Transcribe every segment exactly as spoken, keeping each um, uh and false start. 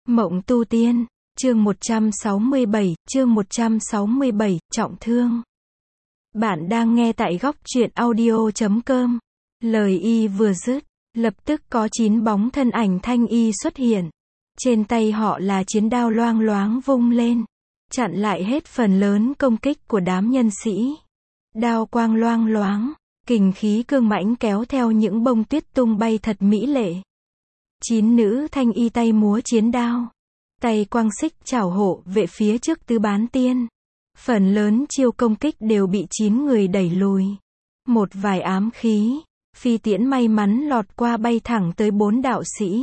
Mộng tu tiên, chương một trăm sáu mươi bảy, chương một trăm sáu mươi bảy, trọng thương. Bạn đang nghe tại góc truyện audio chấm com. Lời y vừa dứt, lập tức có chín bóng thân ảnh thanh y xuất hiện. Trên tay họ là chiến đao loang loáng vung lên, chặn lại hết phần lớn công kích của đám nhân sĩ. Đao quang loang loáng, kình khí cương mãnh kéo theo những bông tuyết tung bay thật mỹ lệ. Chín nữ thanh y tay múa chiến đao, tay quang xích chảo hộ vệ phía trước tứ bán tiên. Phần lớn chiêu công kích đều bị chín người đẩy lùi. Một vài ám khí, phi tiễn may mắn lọt qua bay thẳng tới bốn đạo sĩ.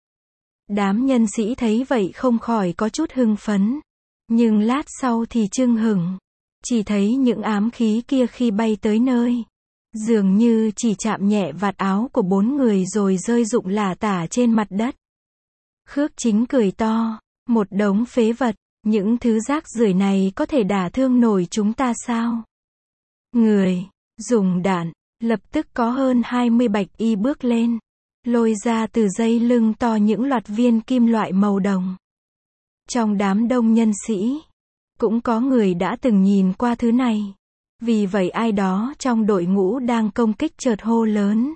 Đám nhân sĩ thấy vậy không khỏi có chút hưng phấn. Nhưng lát sau thì chưng hửng. Chỉ thấy những ám khí kia khi bay tới nơi, dường như chỉ chạm nhẹ vạt áo của bốn người rồi rơi rụng lả tả trên mặt đất. Khước Chính cười to, một đống phế vật, những thứ rác rưởi này có thể đả thương nổi chúng ta sao? Người, dùng đạn, lập tức có hơn hai mươi bạch y bước lên, lôi ra từ dây lưng to những loạt viên kim loại màu đồng. Trong đám đông nhân sĩ, cũng có người đã từng nhìn qua thứ này. Vì vậy ai đó trong đội ngũ đang công kích chợt hô lớn: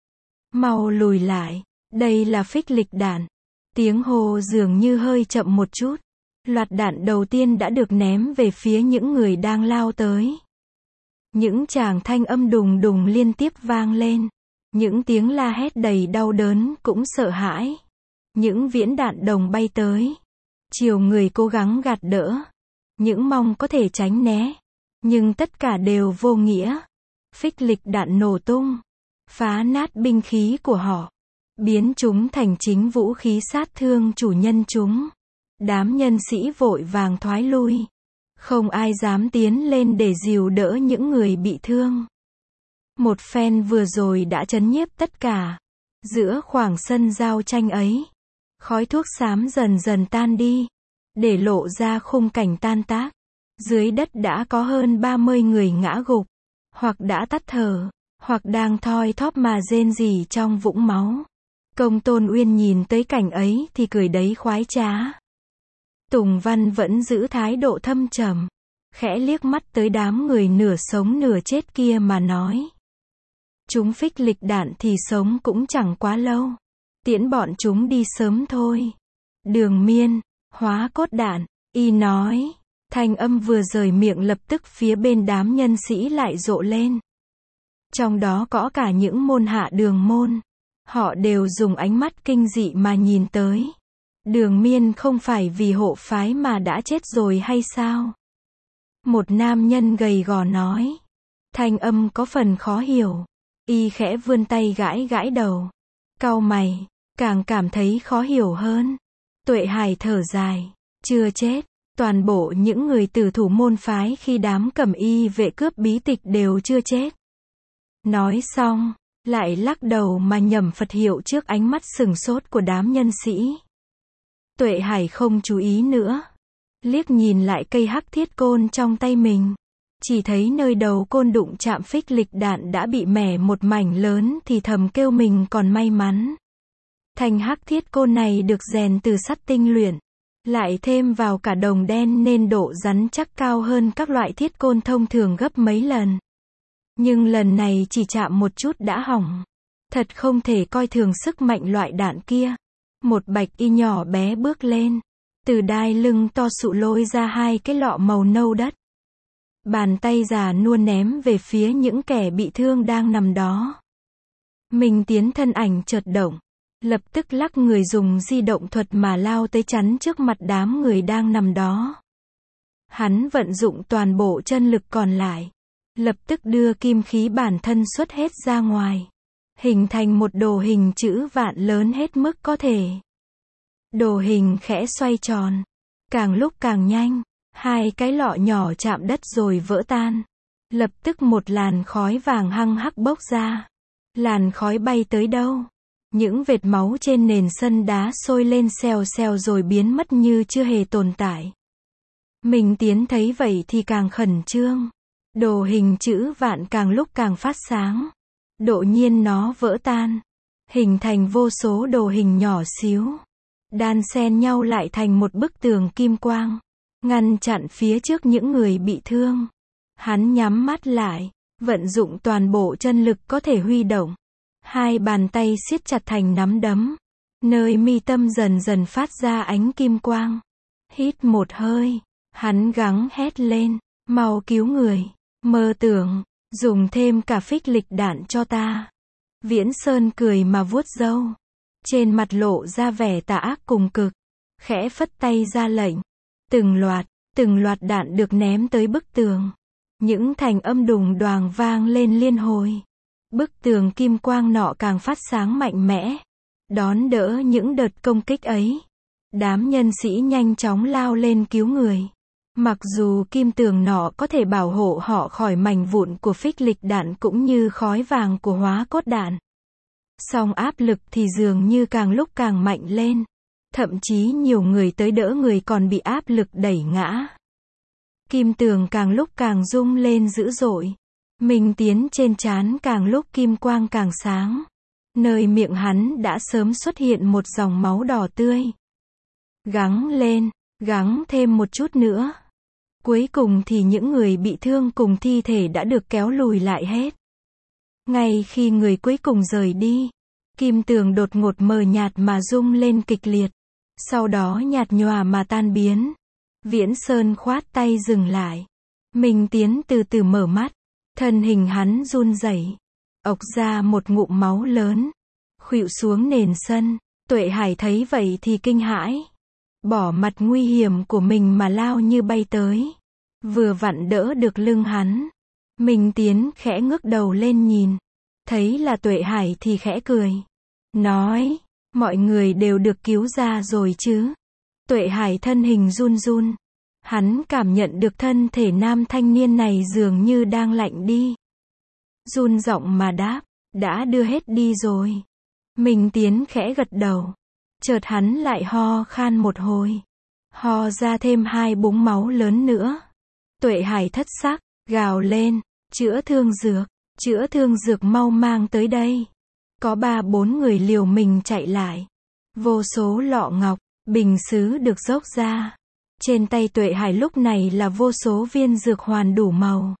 mau lùi lại, đây là phích lịch đạn. Tiếng hô dường như hơi chậm một chút. Loạt đạn đầu tiên đã được ném về phía những người đang lao tới. Những tràng thanh âm đùng đùng liên tiếp vang lên. Những tiếng la hét đầy đau đớn cũng sợ hãi. Những viễn đạn đồng bay tới. Chiều người cố gắng gạt đỡ. Những mong có thể tránh né. Nhưng tất cả đều vô nghĩa. Phích lịch đạn nổ tung, phá nát binh khí của họ, biến chúng thành chính vũ khí sát thương chủ nhân chúng. Đám nhân sĩ vội vàng thoái lui. Không ai dám tiến lên để dìu đỡ những người bị thương. Một phen vừa rồi đã trấn nhiếp tất cả. Giữa khoảng sân giao tranh ấy, khói thuốc xám dần dần tan đi, để lộ ra khung cảnh tan tác. Dưới đất đã có hơn ba mươi người ngã gục, hoặc đã tắt thở, hoặc đang thoi thóp mà rên rỉ trong vũng máu. Công Tôn Uyên nhìn tới cảnh ấy thì cười đấy khoái trá. Tùng Văn vẫn giữ thái độ thâm trầm, khẽ liếc mắt tới đám người nửa sống nửa chết kia mà nói: chúng phích lịch đạn thì sống cũng chẳng quá lâu, tiễn bọn chúng đi sớm thôi. Đường Miên, hóa cốt đạn, y nói. Thanh âm vừa rời miệng lập tức phía bên đám nhân sĩ lại rộ lên. Trong đó có cả những môn hạ Đường môn. Họ đều dùng ánh mắt kinh dị mà nhìn tới. Đường Miên không phải vì hộ phái mà đã chết rồi hay sao? Một nam nhân gầy gò nói. Thanh âm có phần khó hiểu. Y khẽ vươn tay gãi gãi đầu. Cau mày, càng cảm thấy khó hiểu hơn. Tuệ Hải thở dài. Chưa chết. Toàn bộ những người tử thủ môn phái khi đám cẩm y vệ cướp bí tịch đều chưa chết. Nói xong, lại lắc đầu mà nhẩm Phật hiệu trước ánh mắt sừng sốt của đám nhân sĩ. Tuệ Hải không chú ý nữa. Liếc nhìn lại cây hắc thiết côn trong tay mình. Chỉ thấy nơi đầu côn đụng chạm phích lịch đạn đã bị mẻ một mảnh lớn thì thầm kêu mình còn may mắn. Thanh hắc thiết côn này được rèn từ sắt tinh luyện. Lại thêm vào cả đồng đen nên độ rắn chắc cao hơn các loại thiết côn thông thường gấp mấy lần. Nhưng lần này chỉ chạm một chút đã hỏng. Thật không thể coi thường sức mạnh loại đạn kia. Một bạch y nhỏ bé bước lên. Từ đai lưng to sụ lôi ra hai cái lọ màu nâu đất. Bàn tay già nua ném về phía những kẻ bị thương đang nằm đó. Mình tiến thân ảnh chợt động. Lập tức lắc người dùng di động thuật mà lao tới chắn trước mặt đám người đang nằm đó. Hắn vận dụng toàn bộ chân lực còn lại. Lập tức đưa kim khí bản thân xuất hết ra ngoài. Hình thành một đồ hình chữ vạn lớn hết mức có thể. Đồ hình khẽ xoay tròn. Càng lúc càng nhanh. Hai cái lọ nhỏ chạm đất rồi vỡ tan. Lập tức một làn khói vàng hăng hắc bốc ra. Làn khói bay tới đâu? Những vệt máu trên nền sân đá sôi lên xèo xèo rồi biến mất như chưa hề tồn tại. Mình tiến thấy vậy thì càng khẩn trương. Đồ hình chữ vạn càng lúc càng phát sáng. Đột nhiên nó vỡ tan. Hình thành vô số đồ hình nhỏ xíu. đan xen nhau lại thành một bức tường kim quang, ngăn chặn phía trước những người bị thương. Hắn nhắm mắt lại, vận dụng toàn bộ chân lực có thể huy động. Hai bàn tay siết chặt thành nắm đấm, nơi mi tâm dần dần phát ra ánh kim quang. Hít một hơi, hắn gắng hét lên, mau cứu người, mơ tưởng, dùng thêm cả phích lịch đạn cho ta. Viễn Sơn cười mà vuốt râu, trên mặt lộ ra vẻ tà ác cùng cực, khẽ phất tay ra lệnh. Từng loạt, từng loạt đạn được ném tới bức tường. Những thành âm đùng đoàng vang lên liên hồi. Bức tường kim quang nọ càng phát sáng mạnh mẽ, đón đỡ những đợt công kích ấy. Đám nhân sĩ nhanh chóng lao lên cứu người. Mặc dù kim tường nọ có thể bảo hộ họ khỏi mảnh vụn của phích lịch đạn cũng như khói vàng của hóa cốt đạn, song áp lực thì dường như càng lúc càng mạnh lên. Thậm chí nhiều người tới đỡ người còn bị áp lực đẩy ngã. Kim tường càng lúc càng rung lên dữ dội. Minh Tiến trên trán càng lúc kim quang càng sáng. Nơi miệng hắn đã sớm xuất hiện một dòng máu đỏ tươi. Gắng lên, gắng thêm một chút nữa. Cuối cùng thì những người bị thương cùng thi thể đã được kéo lùi lại hết. Ngay khi người cuối cùng rời đi, kim tường đột ngột mờ nhạt mà rung lên kịch liệt. Sau đó nhạt nhòa mà tan biến. Viễn Sơn khoát tay dừng lại. Minh Tiến từ từ mở mắt. Thân hình hắn run rẩy, ộc ra một ngụm máu lớn, khuỵu xuống nền sân. Tuệ Hải thấy vậy thì kinh hãi, bỏ mặt nguy hiểm của mình mà lao như bay tới, vừa vặn đỡ được lưng hắn. Minh Tiến khẽ ngước đầu lên nhìn, thấy là Tuệ Hải thì khẽ cười, nói, mọi người đều được cứu ra rồi chứ? Tuệ Hải thân hình run run. Hắn cảm nhận được thân thể nam thanh niên này dường như đang lạnh đi. Run giọng mà đáp, đã đưa hết đi rồi. Minh Tiến khẽ gật đầu. Chợt hắn lại ho khan một hồi. Ho ra thêm hai búng máu lớn nữa. Tuệ Hải thất sắc, gào lên, chữa thương dược, chữa thương dược mau mang tới đây. Có ba bốn người liều mình chạy lại. Vô số lọ ngọc, bình sứ được dốc ra. Trên tay Tuệ Hải lúc này là vô số viên dược hoàn đủ màu.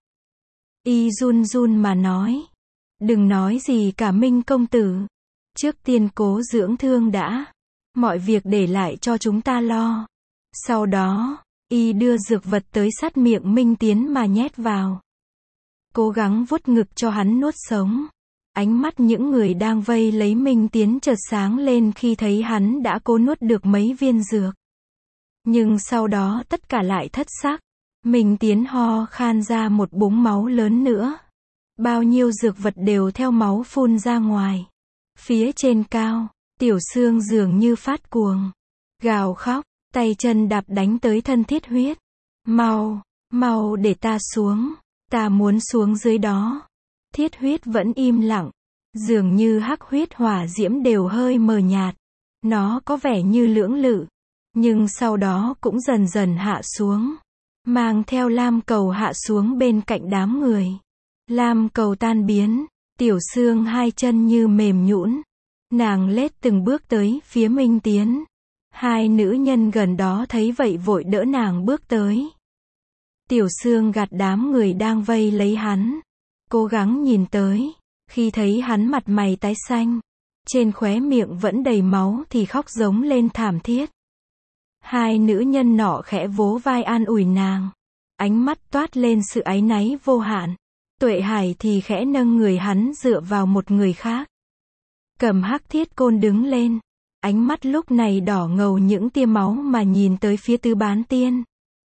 Y run run mà nói, đừng nói gì cả Minh công tử. Trước tiên cố dưỡng thương đã. Mọi việc để lại cho chúng ta lo. Sau đó, Y đưa dược vật tới sát miệng Minh Tiến mà nhét vào. Cố gắng vuốt ngực cho hắn nuốt sống. Ánh mắt những người đang vây lấy Minh Tiến chợt sáng lên khi thấy hắn đã cố nuốt được mấy viên dược. Nhưng sau đó tất cả lại thất sắc. Minh Tiến ho khan ra một búng máu lớn nữa. Bao nhiêu dược vật đều theo máu phun ra ngoài. Phía trên cao, Tiểu Sương dường như phát cuồng, gào khóc, tay chân đạp đánh tới thân Thiết Huyết. Mau, mau để ta xuống, ta muốn xuống dưới đó. Thiết Huyết vẫn im lặng, dường như hắc huyết hỏa diễm đều hơi mờ nhạt. Nó có vẻ như lưỡng lự, nhưng sau đó cũng dần dần hạ xuống, mang theo lam cầu hạ xuống bên cạnh đám người. Lam cầu tan biến, Tiểu Sương hai chân như mềm nhũn, nàng lết từng bước tới phía Minh Tiến. Hai nữ nhân gần đó thấy vậy vội đỡ nàng bước tới. Tiểu Sương gạt đám người đang vây lấy hắn, cố gắng nhìn tới. Khi thấy hắn mặt mày tái xanh, trên khóe miệng vẫn đầy máu thì khóc giống lên thảm thiết. Hai nữ nhân nọ khẽ vỗ vai an ủi nàng, ánh mắt toát lên sự áy náy vô hạn. Tuệ Hải thì khẽ nâng người hắn dựa vào một người khác. Cầm hắc thiết côn đứng lên, ánh mắt lúc này đỏ ngầu những tia máu mà nhìn tới phía Tứ Bán Tiên.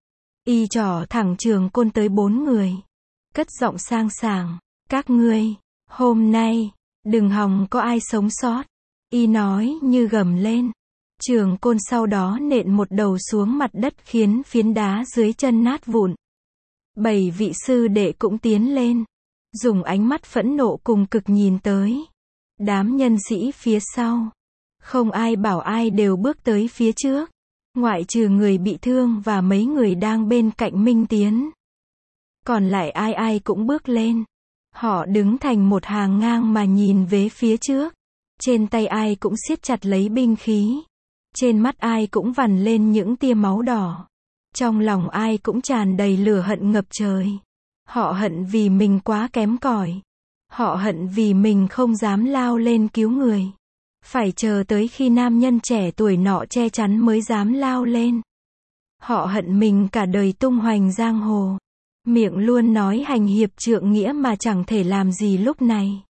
Y trỏ thẳng trường côn tới bốn người, cất giọng sang sảng, các ngươi, hôm nay, đừng hòng có ai sống sót. Y nói như gầm lên. Trường côn sau đó nện một đầu xuống mặt đất khiến phiến đá dưới chân nát vụn. Bảy vị sư đệ cũng tiến lên, dùng ánh mắt phẫn nộ cùng cực nhìn tới. Đám nhân sĩ phía sau, không ai bảo ai đều bước tới phía trước, ngoại trừ người bị thương và mấy người đang bên cạnh Minh Tiến. Còn lại ai ai cũng bước lên. Họ đứng thành một hàng ngang mà nhìn về phía trước. Trên tay ai cũng siết chặt lấy binh khí. Trên mắt ai cũng vằn lên những tia máu đỏ. Trong lòng ai cũng tràn đầy lửa hận ngập trời. Họ hận vì mình quá kém cỏi. Họ hận vì mình không dám lao lên cứu người. Phải chờ tới khi nam nhân trẻ tuổi nọ che chắn mới dám lao lên. Họ hận mình cả đời tung hoành giang hồ. Miệng luôn nói hành hiệp trượng nghĩa mà chẳng thể làm gì lúc này.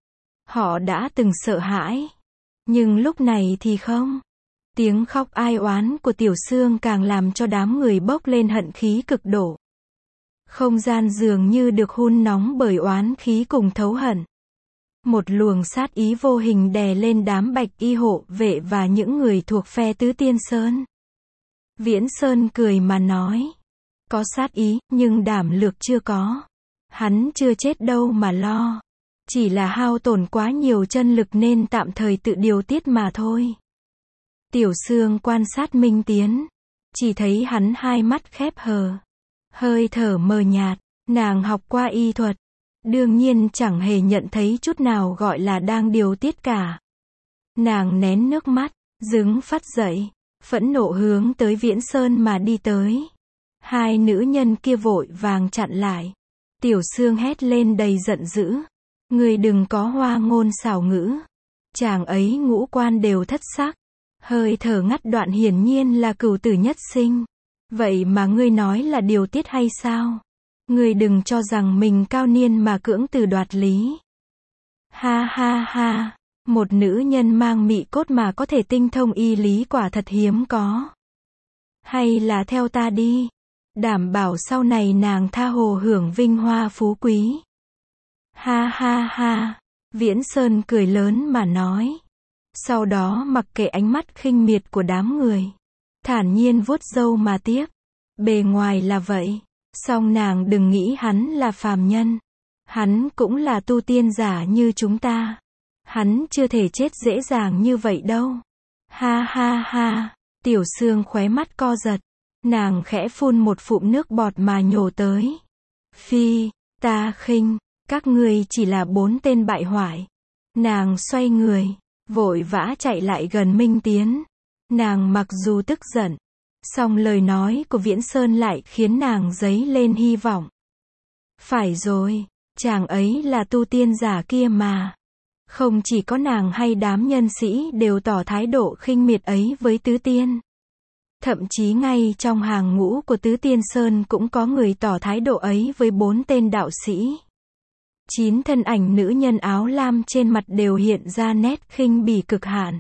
Họ đã từng sợ hãi. Nhưng lúc này thì không. Tiếng khóc ai oán của Tiểu Sương càng làm cho đám người bốc lên hận khí cực độ. Không gian dường như được hun nóng bởi oán khí cùng thấu hận. Một luồng sát ý vô hình đè lên đám bạch y hộ vệ và những người thuộc phe Tứ Tiên Sơn. Viễn Sơn cười mà nói. Có sát ý, nhưng đảm lược chưa có. Hắn chưa chết đâu mà lo. Chỉ là hao tổn quá nhiều chân lực nên tạm thời tự điều tiết mà thôi. Tiểu Sương quan sát Minh Tiến. Chỉ thấy hắn hai mắt khép hờ. Hơi thở mờ nhạt. Nàng học qua y thuật. Đương nhiên chẳng hề nhận thấy chút nào gọi là đang điều tiết cả. Nàng nén nước mắt, đứng phắt dậy, phẫn nộ hướng tới Viễn Sơn mà đi tới. Hai nữ nhân kia vội vàng chặn lại. Tiểu Sương hét lên đầy giận dữ. Người đừng có hoa ngôn xảo ngữ. Chàng ấy ngũ quan đều thất sắc. Hơi thở ngắt đoạn hiển nhiên là cửu tử nhất sinh. Vậy mà ngươi nói là điều tiết hay sao? Ngươi đừng cho rằng mình cao niên mà cưỡng từ đoạt lý. Ha ha ha, một nữ nhân mang mị cốt mà có thể tinh thông y lý quả thật hiếm có. Hay là theo ta đi, đảm bảo sau này nàng tha hồ hưởng vinh hoa phú quý. Ha ha ha, Viễn Sơn cười lớn mà nói. Sau đó mặc kệ ánh mắt khinh miệt của đám người, thản nhiên vuốt râu mà tiếp. Bề ngoài là vậy. Song nàng đừng nghĩ hắn là phàm nhân. Hắn cũng là tu tiên giả như chúng ta. Hắn chưa thể chết dễ dàng như vậy đâu. Ha ha ha, Tiểu Sương khóe mắt co giật. Nàng khẽ phun một phụm nước bọt mà nhổ tới. Phi, ta khinh, các ngươi chỉ là bốn tên bại hoại. Nàng xoay người, vội vã chạy lại gần Minh Tiến. Nàng mặc dù tức giận, song lời nói của Viễn Sơn lại khiến nàng dấy lên hy vọng. Phải rồi, chàng ấy là tu tiên giả kia mà. Không chỉ có nàng hay đám nhân sĩ đều tỏ thái độ khinh miệt ấy với Tứ Tiên. Thậm chí ngay trong hàng ngũ của Tứ Tiên Sơn cũng có người tỏ thái độ ấy với bốn tên đạo sĩ. Chín thân ảnh nữ nhân áo lam trên mặt đều hiện ra nét khinh bỉ cực hạn.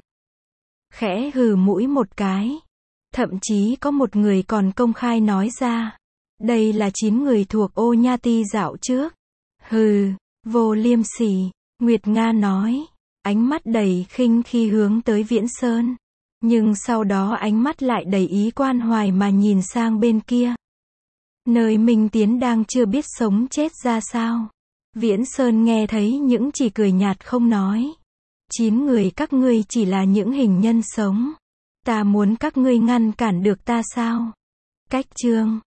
Khẽ hừ mũi một cái. Thậm chí có một người còn công khai nói ra. Đây là chín người thuộc ô nha ti dạo trước. Hừ, vô liêm sỉ, Nguyệt Nga nói. Ánh mắt đầy khinh khi hướng tới Viễn Sơn. Nhưng sau đó ánh mắt lại đầy ý quan hoài mà nhìn sang bên kia. Nơi Minh Tiến đang chưa biết sống chết ra sao. Viễn Sơn nghe thấy những chỉ cười nhạt không nói. Chín người các ngươi chỉ là những hình nhân sống. Ta muốn các ngươi ngăn cản được ta sao? Cách chương